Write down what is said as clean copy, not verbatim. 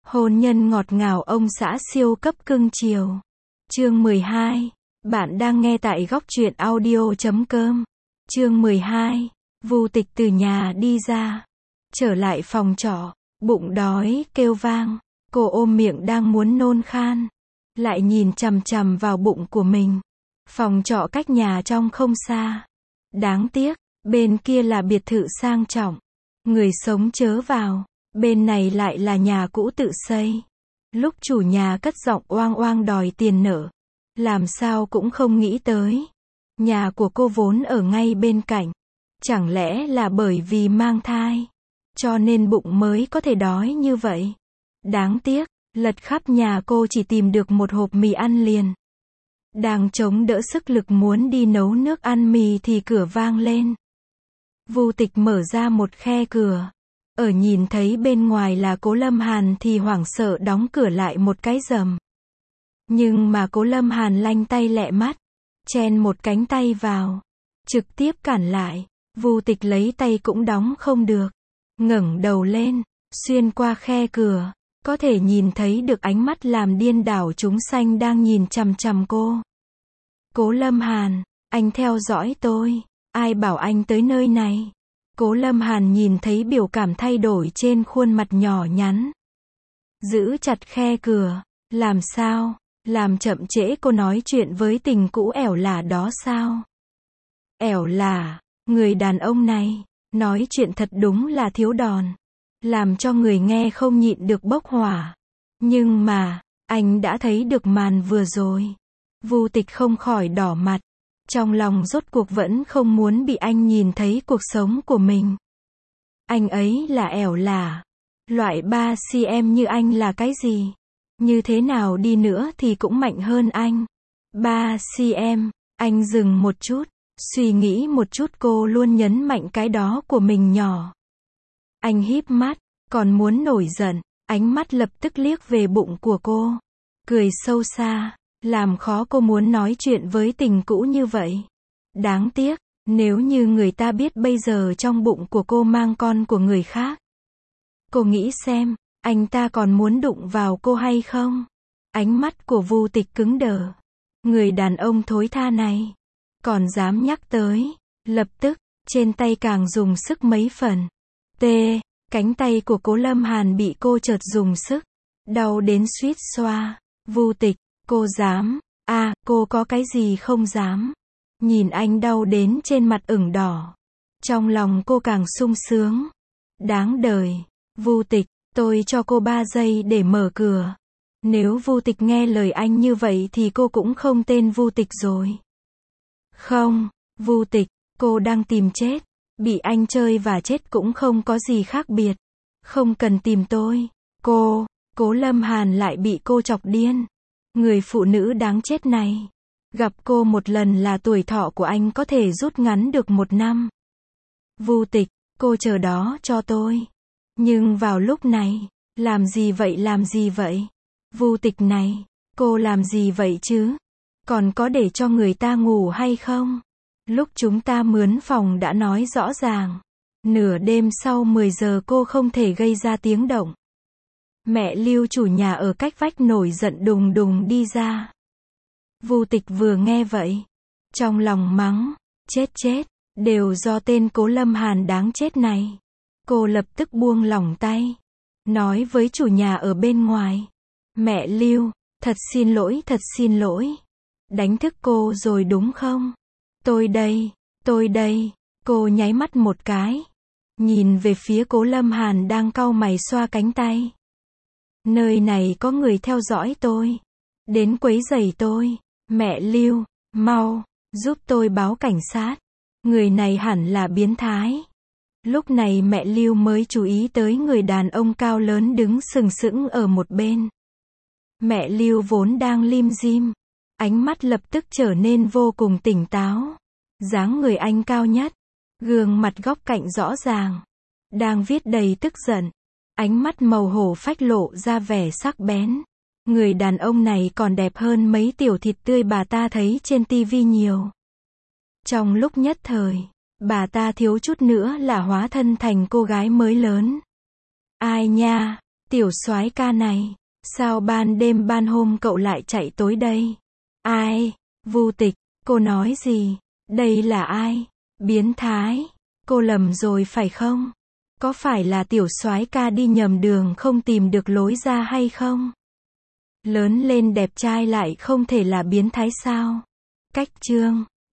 Hôn nhân ngọt ngào ông xã siêu cấp cưng chiều. Chương 12. Bạn đang nghe tại góc truyện audio.com. Chương 12. Vu Tịch từ nhà đi ra, trở lại phòng trọ, bụng đói kêu vang, cô ôm miệng đang muốn nôn khan, lại nhìn chằm chằm vào bụng của mình. Phòng trọ cách nhà trong không xa. Đáng tiếc, bên kia là biệt thự sang trọng, người sống chớ vào. Bên này lại là nhà cũ tự xây. Lúc chủ nhà cất giọng oang oang đòi tiền nợ, làm sao cũng không nghĩ tới. Nhà của cô vốn ở ngay bên cạnh. Chẳng lẽ là bởi vì mang thai, cho nên bụng mới có thể đói như vậy. Đáng tiếc, lật khắp nhà cô chỉ tìm được một hộp mì ăn liền. Đang chống đỡ sức lực muốn đi nấu nước ăn mì thì cửa vang lên. Vu Tịch mở ra một khe cửa. Ở nhìn thấy bên ngoài là Cố Lâm Hàn thì hoảng sợ đóng cửa lại một cái rầm. Nhưng mà Cố Lâm Hàn lanh tay lẹ mắt, chen một cánh tay vào, trực tiếp cản lại. Vu Tịch lấy tay cũng đóng không được. Ngẩng đầu lên, xuyên qua khe cửa, có thể nhìn thấy được ánh mắt làm điên đảo chúng sanh đang nhìn chằm chằm cô. Cố Lâm Hàn, anh theo dõi tôi, ai bảo anh tới nơi này? Cố Lâm Hàn nhìn thấy biểu cảm thay đổi trên khuôn mặt nhỏ nhắn. Giữ chặt khe cửa, làm sao? Làm chậm trễ cô nói chuyện với tình cũ ẻo lả đó sao? Ẻo lả, người đàn ông này, nói chuyện thật đúng là thiếu đòn. Làm cho người nghe không nhịn được bốc hỏa. Nhưng mà, anh đã thấy được màn vừa rồi. Vu Tịch không khỏi đỏ mặt. Trong lòng rốt cuộc vẫn không muốn bị anh nhìn thấy cuộc sống của mình. Anh ấy là ẻo lả. Loại 3cm như anh là cái gì? Như thế nào đi nữa thì cũng mạnh hơn anh. 3cm, anh dừng một chút, suy nghĩ một chút cô luôn nhấn mạnh cái đó của mình nhỏ. Anh híp mắt, còn muốn nổi giận, ánh mắt lập tức liếc về bụng của cô. Cười sâu xa. Làm khó cô muốn nói chuyện với tình cũ như vậy. Đáng tiếc, nếu như người ta biết bây giờ trong bụng của cô mang con của người khác. Cô nghĩ xem, anh ta còn muốn đụng vào cô hay không? Ánh mắt của Vu Tịch cứng đờ. Người đàn ông thối tha này, còn dám nhắc tới. Lập tức, trên tay càng dùng sức mấy phần. Cánh tay của Cố Lâm Hàn bị cô chợt dùng sức. Đau đến suýt xoa. Vu Tịch. Cô dám, cô có cái gì không dám. Nhìn anh đau đến trên mặt ửng đỏ. Trong lòng cô càng sung sướng. Đáng đời. Vu Tịch, tôi cho cô 3 giây để mở cửa. Nếu Vu Tịch nghe lời anh như vậy thì cô cũng không tên Vu Tịch rồi. Không, Vu Tịch, cô đang tìm chết. Bị anh chơi và chết cũng không có gì khác biệt. Không cần tìm tôi. Cố Lâm Hàn lại bị cô chọc điên. Người phụ nữ đáng chết này. Gặp cô một lần là tuổi thọ của anh có thể rút ngắn được 1 năm. Vu Tịch, cô chờ đó cho tôi. Nhưng vào lúc này, làm gì vậy? Vu Tịch này, cô làm gì vậy chứ? Còn có để cho người ta ngủ hay không? Lúc chúng ta mướn phòng đã nói rõ ràng. Nửa đêm sau 10 giờ cô không thể gây ra tiếng động. Mẹ Lưu chủ nhà ở cách vách nổi giận đùng đùng đi ra. Vu Tịch vừa nghe vậy, trong lòng mắng, chết, đều do tên Cố Lâm Hàn đáng chết này. Cô lập tức buông lỏng tay, nói với chủ nhà ở bên ngoài, mẹ Lưu, thật xin lỗi. Đánh thức cô rồi đúng không? Tôi đây. Cô nháy mắt một cái, nhìn về phía Cố Lâm Hàn đang cau mày xoa cánh tay. Nơi này có người theo dõi tôi, đến quấy rầy tôi. Mẹ Lưu, mau, giúp tôi báo cảnh sát. Người này hẳn là biến thái. Lúc này mẹ Lưu mới chú ý tới người đàn ông cao lớn đứng sừng sững ở một bên. Mẹ Lưu vốn đang lim dim, ánh mắt lập tức trở nên vô cùng tỉnh táo. Dáng người anh cao nhất, gương mặt góc cạnh rõ ràng, đang viết đầy tức giận. Ánh mắt màu hổ phách lộ ra vẻ sắc bén. Người đàn ông này còn đẹp hơn mấy tiểu thịt tươi bà ta thấy trên tivi nhiều. Trong lúc nhất thời, bà ta thiếu chút nữa là hóa thân thành cô gái mới lớn. Ai nha, Tiểu soái ca này, sao ban đêm ban hôm cậu lại chạy tối đây? Ai? Vu Tịch, cô nói gì? Đây là ai? Biến thái, cô lầm rồi phải không? Có phải là tiểu soái ca đi nhầm đường không tìm được lối ra hay không? Lớn lên đẹp trai lại không thể là biến thái sao? Cách chương